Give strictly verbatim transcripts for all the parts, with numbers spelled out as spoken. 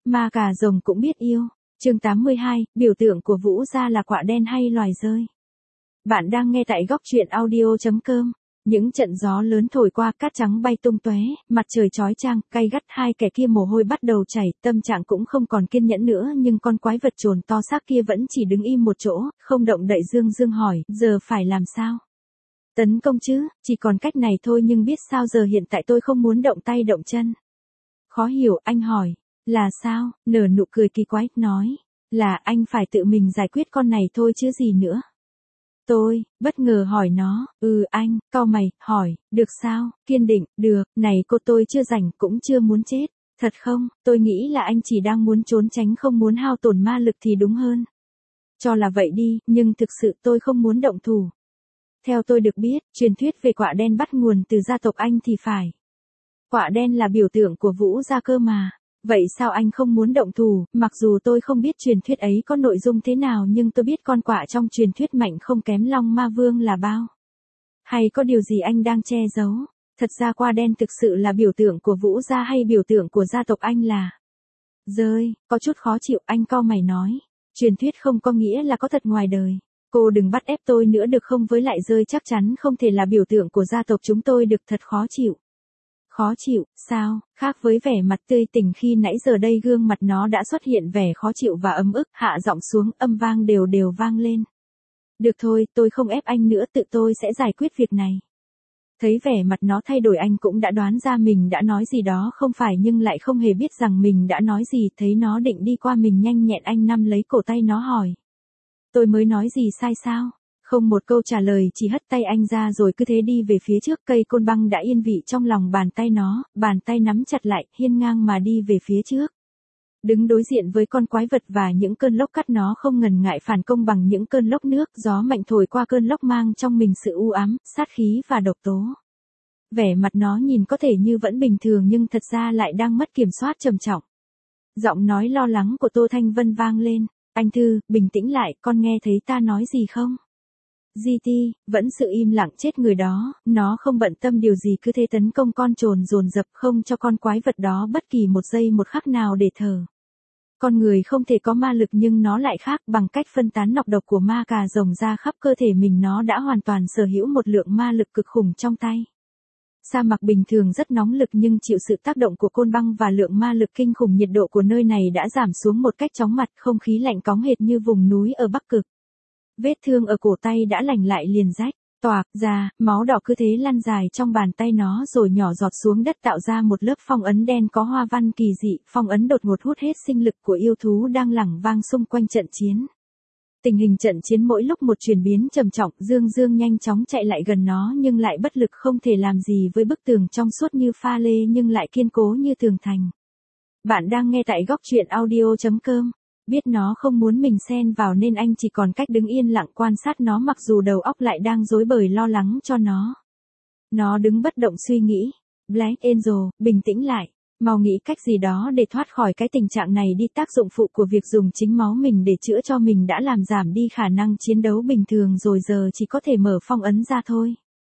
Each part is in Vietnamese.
Ma cà rồng cũng biết yêu. Chương tám mươi hai, biểu tượng của Vũ gia là quạ đen hay loài rơi. Bạn đang nghe tại góc truyện audio chấm com. Những trận gió lớn thổi qua, cát trắng bay tung tóe, mặt trời chói chang, cay gắt, hai kẻ kia mồ hôi bắt đầu chảy, tâm trạng cũng không còn kiên nhẫn nữa, nhưng con quái vật trồn to xác kia vẫn chỉ đứng im một chỗ, không động đậy. Dương Dương hỏi, giờ phải làm sao? Tấn công chứ, chỉ còn cách này thôi, nhưng biết sao giờ, hiện tại tôi không muốn động tay động chân. Khó hiểu, anh hỏi. Là sao? Nở nụ cười kỳ quái, nói. Là anh phải tự mình giải quyết con này thôi chứ gì nữa. Tôi, bất ngờ hỏi nó, ừ anh, cau mày, hỏi, được sao, kiên định, được, này cô, tôi chưa rảnh, cũng chưa muốn chết. Thật không, tôi nghĩ là anh chỉ đang muốn trốn tránh, không muốn hao tổn ma lực thì đúng hơn. Cho là vậy đi, nhưng thực sự tôi không muốn động thủ. Theo tôi được biết, truyền thuyết về quạ đen bắt nguồn từ gia tộc anh thì phải. Quạ đen là biểu tượng của Vũ gia cơ mà. Vậy sao anh không muốn động thủ? Mặc dù tôi không biết truyền thuyết ấy có nội dung thế nào, nhưng tôi biết con quạ trong truyền thuyết mạnh không kém Long Ma Vương là bao. Hay có điều gì anh đang che giấu? Thật ra quạ đen thực sự là biểu tượng của Vũ gia hay biểu tượng của gia tộc anh là rơi? Có chút khó chịu, anh cau mày nói. Truyền thuyết không có nghĩa là có thật ngoài đời. Cô đừng bắt ép tôi nữa được không? Với lại rơi chắc chắn không thể là biểu tượng của gia tộc chúng tôi được. Thật khó chịu. Khó chịu, sao? Khác với vẻ mặt tươi tỉnh khi nãy giờ đây, gương mặt nó đã xuất hiện vẻ khó chịu và ấm ức, hạ giọng xuống, âm vang đều đều vang lên. Được thôi, tôi không ép anh nữa, tự tôi sẽ giải quyết việc này. Thấy vẻ mặt nó thay đổi, anh cũng đã đoán ra mình đã nói gì đó không phải, nhưng lại không hề biết rằng mình đã nói gì. Thấy nó định đi qua mình nhanh nhẹn, anh nắm lấy cổ tay nó hỏi. Tôi mới nói gì sai sao? Không một câu trả lời, chỉ hất tay anh ra rồi cứ thế đi về phía trước. Cây côn băng đã yên vị trong lòng bàn tay nó, bàn tay nắm chặt lại, hiên ngang mà đi về phía trước. Đứng đối diện với con quái vật và những cơn lốc cắt, nó không ngần ngại phản công bằng những cơn lốc nước. Gió mạnh thổi qua cơn lốc mang trong mình sự u ám, sát khí và độc tố. Vẻ mặt nó nhìn có thể như vẫn bình thường, nhưng thật ra lại đang mất kiểm soát trầm trọng. Giọng nói lo lắng của Tô Thanh Vân vang lên. Anh Thư, bình tĩnh lại, con nghe thấy ta nói gì không? giê tê, vẫn sự im lặng chết người đó, nó không bận tâm điều gì, cứ thế tấn công con trồn dồn dập, không cho con quái vật đó bất kỳ một giây một khắc nào để thở. Con người không thể có ma lực, nhưng nó lại khác, bằng cách phân tán nọc độc của ma cà rồng ra khắp cơ thể mình, nó đã hoàn toàn sở hữu một lượng ma lực cực khủng trong tay. Sa mạc bình thường rất nóng lực, nhưng chịu sự tác động của côn băng và lượng ma lực kinh khủng, nhiệt độ của nơi này đã giảm xuống một cách chóng mặt, không khí lạnh cóng hệt như vùng núi ở Bắc Cực. Vết thương ở cổ tay đã lành lại liền rách, toạc ra, máu đỏ cứ thế lăn dài trong bàn tay nó rồi nhỏ giọt xuống đất, tạo ra một lớp phong ấn đen có hoa văn kỳ dị. Phong ấn đột ngột hút hết sinh lực của yêu thú đang lẳng vang xung quanh trận chiến. Tình hình trận chiến mỗi lúc một chuyển biến trầm trọng. Dương Dương nhanh chóng chạy lại gần nó, nhưng lại bất lực, không thể làm gì với bức tường trong suốt như pha lê nhưng lại kiên cố như tường thành. Bạn đang nghe tại góc truyện audio chấm com. Biết nó không muốn mình xen vào nên anh chỉ còn cách đứng yên lặng quan sát nó, mặc dù đầu óc lại đang rối bời lo lắng cho nó. Nó đứng bất động suy nghĩ. Black Angel, bình tĩnh lại. Mau nghĩ cách gì đó để thoát khỏi cái tình trạng này đi. Tác dụng phụ của việc dùng chính máu mình để chữa cho mình đã làm giảm đi khả năng chiến đấu bình thường rồi, giờ chỉ có thể mở phong ấn ra thôi.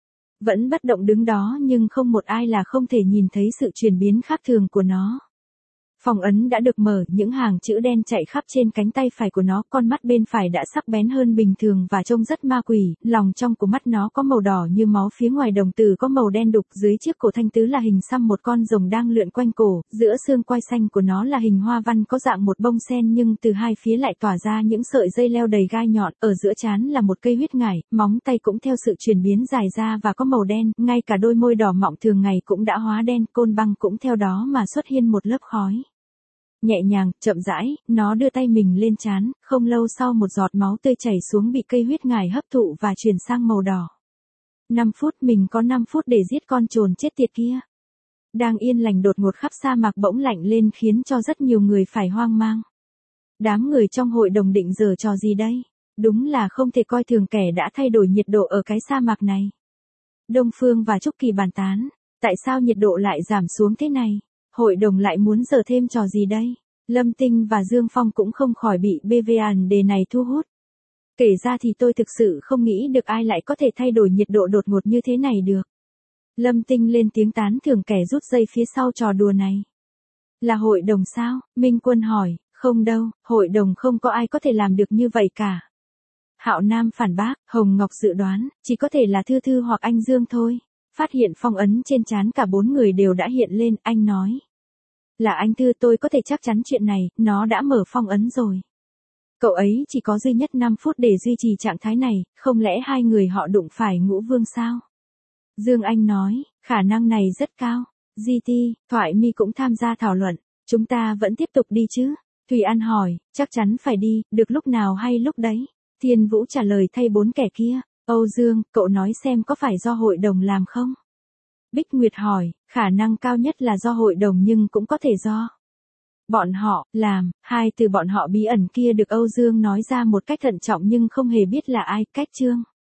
Vẫn bất động đứng đó, nhưng không một ai là không thể nhìn thấy sự chuyển biến khác thường của nó. Phong ấn đã được mở, những hàng chữ đen chạy khắp trên cánh tay phải của nó, con mắt bên phải đã sắc bén hơn bình thường và trông rất ma quỷ, lòng trong của mắt nó có màu đỏ như máu, phía ngoài đồng tử có màu đen đục, dưới chiếc cổ thanh tứ là hình xăm một con rồng đang lượn quanh cổ, giữa xương quai xanh của nó là hình hoa văn có dạng một bông sen, nhưng từ hai phía lại tỏa ra những sợi dây leo đầy gai nhọn, ở giữa trán là một cây huyết ngải, móng tay cũng theo sự chuyển biến dài ra và có màu đen, ngay cả đôi môi đỏ mọng thường ngày cũng đã hóa đen, côn băng cũng theo đó mà xuất hiện một lớp khói. Nhẹ nhàng, chậm rãi, nó đưa tay mình lên trán, không lâu sau một giọt máu tươi chảy xuống bị cây huyết ngải hấp thụ và chuyển sang màu đỏ. năm phút, mình có năm phút để giết con trồn chết tiệt kia. Đang yên lành, đột ngột khắp sa mạc bỗng lạnh lên, khiến cho rất nhiều người phải hoang mang. Đám người trong hội đồng định giở trò gì đây? Đúng là không thể coi thường kẻ đã thay đổi nhiệt độ ở cái sa mạc này. Đông Phương và Trúc Kỳ bàn tán, tại sao nhiệt độ lại giảm xuống thế này? Hội đồng lại muốn giở thêm trò gì đây? Lâm Tinh và Dương Phong cũng không khỏi bị bê vê vấn đề này thu hút. Kể ra thì tôi thực sự không nghĩ được ai lại có thể thay đổi nhiệt độ đột ngột như thế này được. Lâm Tinh lên tiếng tán thưởng kẻ rút dây phía sau trò đùa này. Là hội đồng sao? Minh Quân hỏi, không đâu, hội đồng không có ai có thể làm được như vậy cả. Hạo Nam phản bác, Hồng Ngọc dự đoán, chỉ có thể là Thư Thư hoặc anh Dương thôi. Phát hiện phong ấn trên trán cả bốn người đều đã hiện lên, anh nói. Là anh Thư, tôi có thể chắc chắn chuyện này, nó đã mở phong ấn rồi. Cậu ấy chỉ có duy nhất năm phút để duy trì trạng thái này, không lẽ hai người họ đụng phải Ngũ Vương sao? Dương Anh nói, khả năng này rất cao. giê tê, Thoại Mi cũng tham gia thảo luận. Chúng ta vẫn tiếp tục đi chứ? Thùy An hỏi, chắc chắn phải đi, được lúc nào hay lúc đấy. Thiên Vũ trả lời thay bốn kẻ kia. Âu Dương, cậu nói xem có phải do hội đồng làm không? Bích Nguyệt hỏi, khả năng cao nhất là do hội đồng nhưng cũng có thể do bọn họ làm. Hai từ bọn họ bí ẩn kia được Âu Dương nói ra một cách thận trọng nhưng không hề biết là ai. Cách chương